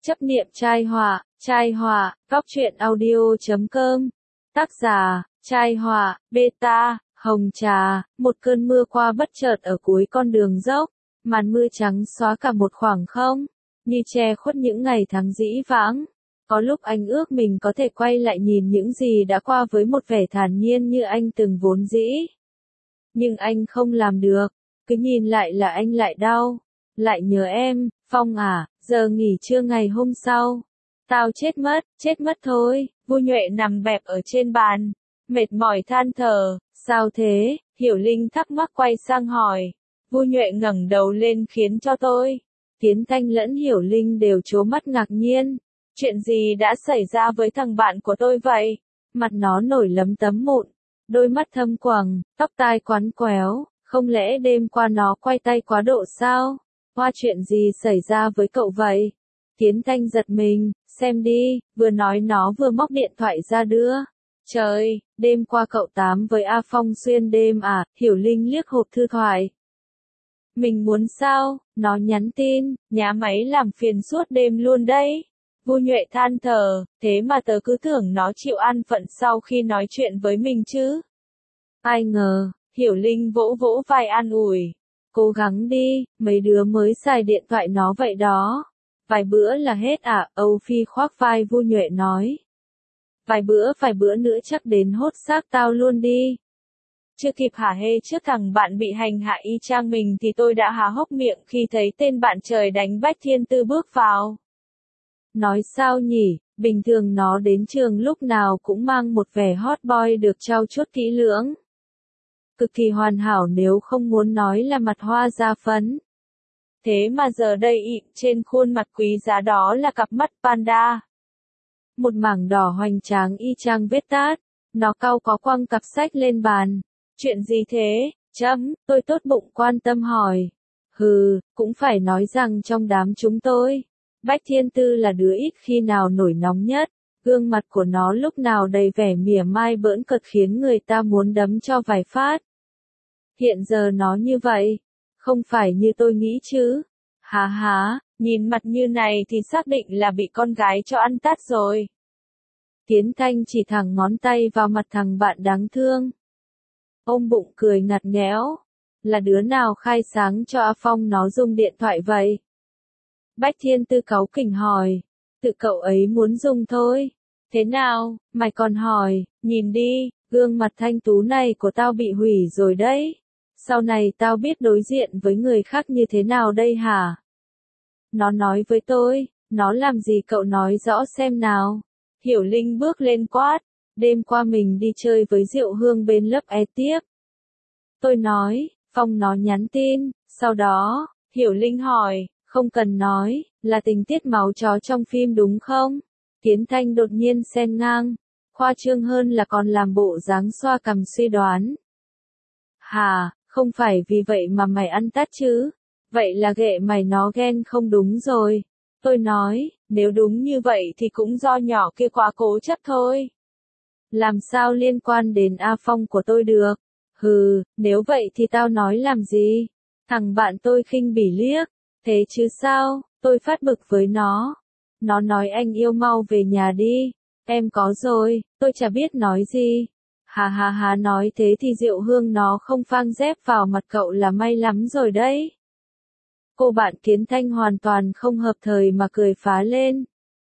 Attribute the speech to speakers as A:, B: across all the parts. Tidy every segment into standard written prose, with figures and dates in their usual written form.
A: Chấp niệm trai họa, góc truyện audio.com. Tác giả, trai họa, beta, hồng trà. Một cơn mưa qua bất chợt ở cuối con đường dốc, màn mưa trắng xóa cả một khoảng không, như che khuất những ngày tháng dĩ vãng. Có lúc anh ước mình có thể quay lại nhìn những gì đã qua với một vẻ thản nhiên như anh từng vốn dĩ. Nhưng anh không làm được, cứ nhìn lại là anh lại đau, lại nhớ em. Phong à, giờ nghỉ trưa ngày hôm sau. Tao chết mất thôi. Vu Nhuệ nằm bẹp ở trên bàn, mệt mỏi than thở. Sao thế? Hiểu Linh thắc mắc quay sang hỏi. Vu Nhuệ ngẩng đầu lên khiến cho tôi, Tiến Thanh lẫn Hiểu Linh đều trố mắt ngạc nhiên. Chuyện gì đã xảy ra với thằng bạn của tôi vậy? Mặt nó nổi lấm tấm mụn, đôi mắt thâm quầng, tóc tai quắn quéo. Không lẽ đêm qua nó quay tay quá độ sao? Hoa, chuyện gì xảy ra với cậu vậy? Tiến Thanh giật mình, xem đi, vừa nói nó vừa móc điện thoại ra đưa. Trời, đêm qua cậu tám với A Phong xuyên đêm à? Hiểu Linh liếc hộp thư thoại. Mình muốn sao? Nó nhắn tin, nhá máy làm phiền suốt đêm luôn đấy. Vu Nhuệ than thở, thế mà tớ cứ tưởng nó chịu an phận sau khi nói chuyện với mình chứ. Ai ngờ, Hiểu Linh vỗ vỗ vai an ủi. Cố gắng đi, mấy đứa mới xài điện thoại nó vậy đó. Vài bữa là hết à? Âu Phi khoác vai Vu Nhuệ nói. Vài bữa nữa chắc đến hốt xác tao luôn đi. Chưa kịp hả hê trước thằng bạn bị hành hạ y chang mình thì tôi đã há hốc miệng khi thấy tên bạn trời đánh Bách Thiên Tư bước vào. Nói sao nhỉ, bình thường nó đến trường lúc nào cũng mang một vẻ hot boy được trau chuốt kỹ lưỡng. Cực kỳ hoàn hảo, nếu không muốn nói là mặt hoa da phấn. Thế mà giờ đây ịm trên khuôn mặt quý giá đó là cặp mắt panda. Một mảng đỏ hoành tráng y chang vết tát. Nó cau có quăng cặp sách lên bàn. Chuyện gì thế? Tôi tốt bụng quan tâm hỏi. Cũng phải nói rằng trong đám chúng tôi, Bách Thiên Tư là đứa ít khi nào nổi nóng nhất. Gương mặt của nó lúc nào đầy vẻ mỉa mai bỡn cợt khiến người ta muốn đấm cho vài phát. Hiện giờ nó như vậy, không phải như tôi nghĩ chứ. Há, nhìn mặt như này thì xác định là bị con gái cho ăn tát rồi. Tiến Thanh chỉ thẳng ngón tay vào mặt thằng bạn đáng thương. Ôm bụng cười ngặt nghẽo. Là đứa nào khai sáng cho A Phong nó dùng điện thoại vậy? Bách Thiên Tư cáu kỉnh hỏi. Tự cậu ấy muốn dùng thôi. Thế nào, mày còn hỏi, nhìn đi, gương mặt thanh tú này của tao bị hủy rồi đấy. Sau này tao biết đối diện với người khác như thế nào đây hả? Nó nói với tôi, nó làm gì cậu nói rõ xem nào. Hiểu Linh bước lên quát, đêm qua mình đi chơi với Diệu Hương bên lớp E tiếp. Tôi nói, Phong nó nhắn tin, sau đó, Hiểu Linh hỏi, không cần nói, là tình tiết máu chó trong phim đúng không? Tiến Thanh đột nhiên xen ngang, khoa trương hơn là còn làm bộ dáng xoa cằm suy đoán. Hà, không phải vì vậy mà mày ăn tát chứ? Vậy là ghệ mày nó ghen không đúng rồi. Tôi nói, nếu đúng như vậy thì cũng do nhỏ kia quá cố chấp thôi. Làm sao liên quan đến A Phong của tôi được? Nếu vậy thì tao nói làm gì? Thằng bạn tôi khinh bỉ liếc. Thế chứ sao, tôi phát bực với nó. Nó nói anh yêu mau về nhà đi. Em có rồi, tôi chả biết nói gì. Hà, nói thế thì Diệu Hương nó không phang dép vào mặt cậu là may lắm rồi đấy. Cô bạn Kiến Thanh hoàn toàn không hợp thời mà cười phá lên.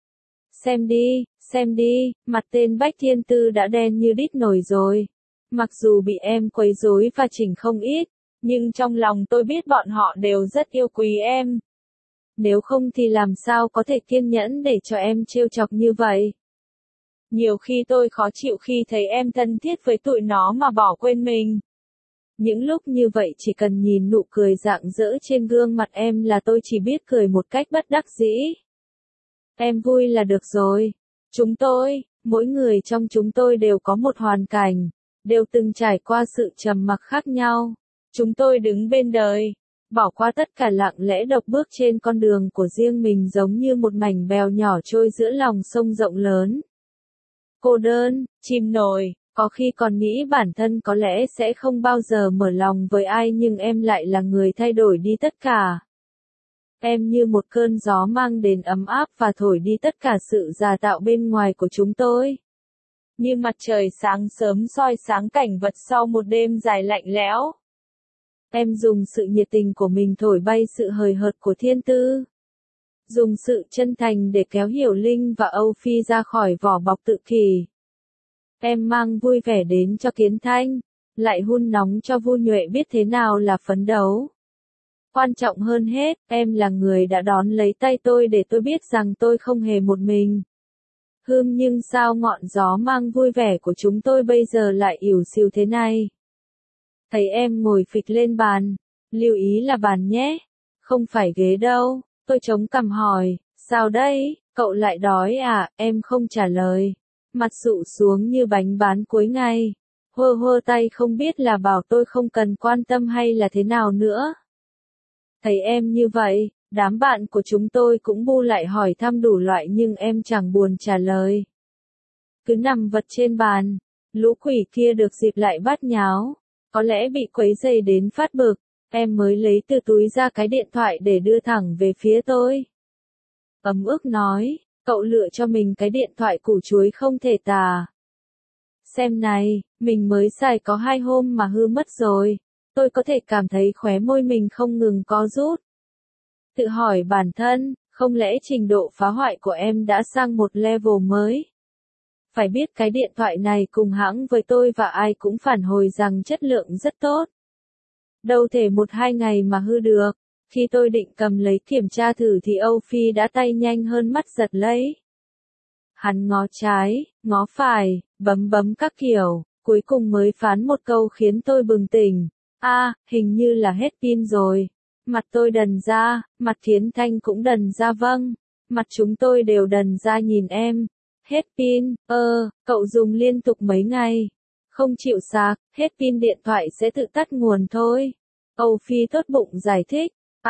A: Xem đi, mặt tên Bách Thiên Tư đã đen như đít nổi rồi. Mặc dù bị em quấy rối và chỉnh không ít, nhưng trong lòng tôi biết bọn họ đều rất yêu quý em. Nếu không thì làm sao có thể kiên nhẫn để cho em trêu chọc như vậy. Nhiều khi tôi khó chịu khi thấy em thân thiết với tụi nó mà bỏ quên mình. Những lúc như vậy chỉ cần nhìn nụ cười rạng rỡ trên gương mặt em là tôi chỉ biết cười một cách bất đắc dĩ. Em vui là được rồi. Mỗi người trong chúng tôi đều có một hoàn cảnh, đều từng trải qua sự trầm mặc khác nhau. Chúng tôi đứng bên đời, bỏ qua tất cả lặng lẽ độc bước trên con đường của riêng mình giống như một mảnh bèo nhỏ trôi giữa lòng sông rộng lớn. Cô đơn, chìm nổi, có khi còn nghĩ bản thân có lẽ sẽ không bao giờ mở lòng với ai nhưng em lại là người thay đổi đi tất cả. Em như một cơn gió mang đến ấm áp và thổi đi tất cả sự giả tạo bên ngoài của chúng tôi. Như mặt trời sáng sớm soi sáng cảnh vật sau một đêm dài lạnh lẽo. Em dùng sự nhiệt tình của mình thổi bay sự hời hợt của thiên tư. Dùng sự chân thành để kéo Hiểu Linh và Âu Phi ra khỏi vỏ bọc tự kỷ. Em mang vui vẻ đến cho Kiến Thanh, lại hun nóng cho Vu Nhuệ biết thế nào là phấn đấu. Quan trọng hơn hết, em là người đã đón lấy tay tôi để tôi biết rằng tôi không hề một mình. Nhưng sao ngọn gió mang vui vẻ của chúng tôi bây giờ lại ỉu xìu thế này? Thấy em ngồi phịch lên bàn, lưu ý là bàn nhé, không phải ghế đâu. Tôi chống cằm hỏi, sao đây, cậu lại đói à? Em không trả lời, mặt sụ xuống như bánh bán cuối ngày, hơ hơ tay không biết là bảo tôi không cần quan tâm hay là thế nào nữa. Thấy em như vậy, đám bạn của chúng tôi cũng bu lại hỏi thăm đủ loại nhưng em chẳng buồn trả lời. Cứ nằm vật trên bàn, lũ quỷ kia được dịp lại bát nháo, có lẽ bị quấy rầy đến phát bực. Em mới lấy từ túi ra cái điện thoại để đưa thẳng về phía tôi. Ấm ức nói, cậu lựa cho mình cái điện thoại củ chuối không thể tả. Xem này, mình mới xài có 2 hôm mà hư mất rồi. Tôi có thể cảm thấy khóe môi mình không ngừng co rút. Tự hỏi bản thân, không lẽ trình độ phá hoại của em đã sang một level mới? Phải biết cái điện thoại này cùng hãng với tôi và ai cũng phản hồi rằng chất lượng rất tốt. Đâu thể 1-2 ngày mà hư được. Khi tôi định cầm lấy kiểm tra thử thì Âu Phi đã tay nhanh hơn mắt giật lấy. Hắn ngó trái, ngó phải, bấm bấm các kiểu, cuối cùng mới phán một câu khiến tôi bừng tỉnh. Hình như là hết pin rồi. Mặt tôi đần ra, mặt Kiến Thanh cũng đần ra vâng. Mặt chúng tôi đều đần ra nhìn em. Hết pin, cậu dùng liên tục mấy ngày. Không chịu sạc, hết pin điện thoại sẽ tự tắt nguồn thôi. Âu Phi tốt bụng giải thích.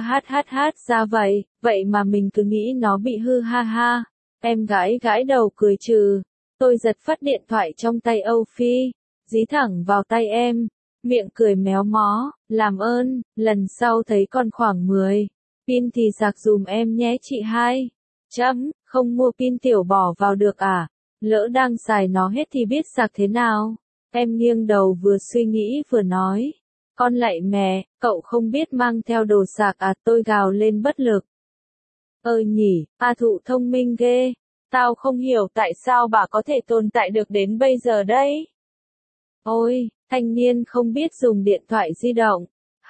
A: Ra vậy mà mình cứ nghĩ nó bị hư ha ha. Em gãi đầu cười trừ. Tôi giật phát điện thoại trong tay Âu Phi, dí thẳng vào tay em. Miệng cười méo mó, làm ơn, lần sau thấy còn khoảng 10 pin thì sạc dùm em nhé chị hai. Không mua pin tiểu bỏ vào được à? Lỡ đang xài nó hết thì biết sạc thế nào? Em nghiêng đầu vừa suy nghĩ vừa nói. Con lạy mẹ, cậu không biết mang theo đồ sạc à? Tôi gào lên bất lực. Nhỉ, Thụ thông minh ghê. Tao không hiểu tại sao bà có thể tồn tại được đến bây giờ đấy. Ôi, thanh niên không biết dùng điện thoại di động.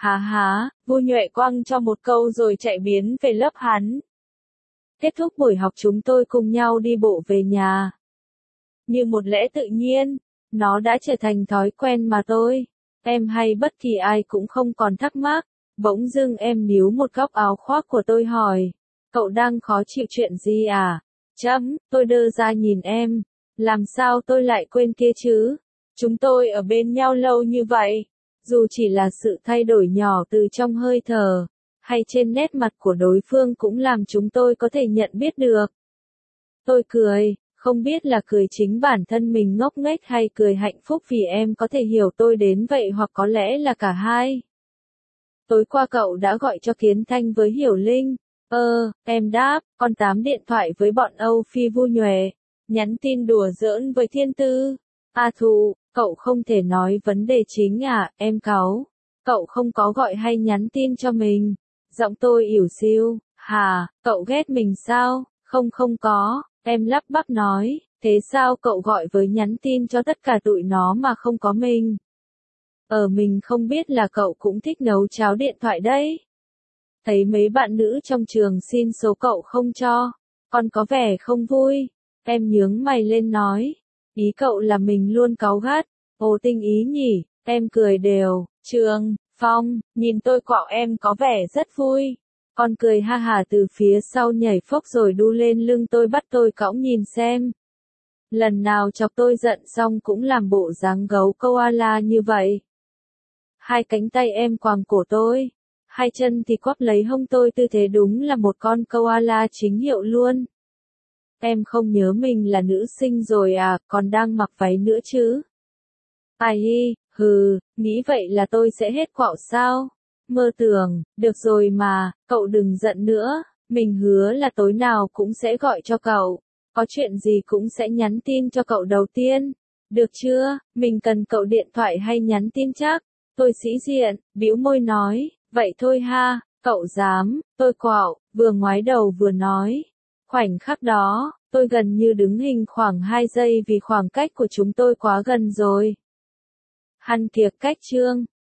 A: Vu Nhuệ quăng cho một câu rồi chạy biến về lớp hắn. Kết thúc buổi học chúng tôi cùng nhau đi bộ về nhà. Như một lẽ tự nhiên, nó đã trở thành thói quen mà em hay bất kỳ ai cũng không còn thắc mắc. Bỗng dưng em níu một góc áo khoác của tôi hỏi, cậu đang khó chịu chuyện gì à? Tôi đơ ra nhìn em, làm sao tôi lại quên kia chứ? Chúng tôi ở bên nhau lâu như vậy, dù chỉ là sự thay đổi nhỏ từ trong hơi thở, hay trên nét mặt của đối phương cũng làm chúng tôi có thể nhận biết được. Tôi cười, không biết là cười chính bản thân mình ngốc nghếch hay cười hạnh phúc vì em có thể hiểu tôi đến vậy hoặc có lẽ là cả hai. Tối qua cậu đã gọi cho Kiến Thanh với Hiểu Linh. Em đáp, con tám điện thoại với bọn Âu Phi Vu Nhuệ, nhắn tin đùa giỡn với Thiên Tư. Thụ, cậu không thể nói vấn đề chính à? Em cáu. Cậu không có gọi hay nhắn tin cho mình. Giọng tôi ỉu xìu. Cậu ghét mình sao? Không có. Em lắp bắp nói, thế sao cậu gọi với nhắn tin cho tất cả tụi nó mà không có mình? Mình không biết là cậu cũng thích nấu cháo điện thoại đấy. Thấy mấy bạn nữ trong trường xin số cậu không cho, con có vẻ không vui. Em nhướng mày lên nói, ý cậu là mình luôn cáu gắt. Tinh ý nhỉ, em cười đều. Trường, Phong, nhìn tôi quạo em có vẻ rất vui. Con cười ha hả từ phía sau nhảy phốc rồi đu lên lưng tôi bắt tôi cõng nhìn xem. Lần nào chọc tôi giận xong cũng làm bộ dáng gấu koala như vậy. Hai cánh tay em quàng cổ tôi, hai chân thì quắp lấy hông tôi, tư thế đúng là một con koala chính hiệu luôn. Em không nhớ mình là nữ sinh rồi à, còn đang mặc váy nữa chứ? Nghĩ vậy là tôi sẽ hết quạo sao? Mơ tưởng, được rồi mà, cậu đừng giận nữa, mình hứa là tối nào cũng sẽ gọi cho cậu, có chuyện gì cũng sẽ nhắn tin cho cậu đầu tiên. Được chưa, mình cần cậu điện thoại hay nhắn tin chắc? Tôi sĩ diện, bĩu môi nói, vậy thôi ha, cậu dám, tôi quạo, vừa ngoái đầu vừa nói. Khoảnh khắc đó, tôi gần như đứng hình khoảng 2 giây vì khoảng cách của chúng tôi quá gần rồi. Hăn tiệc cách chương.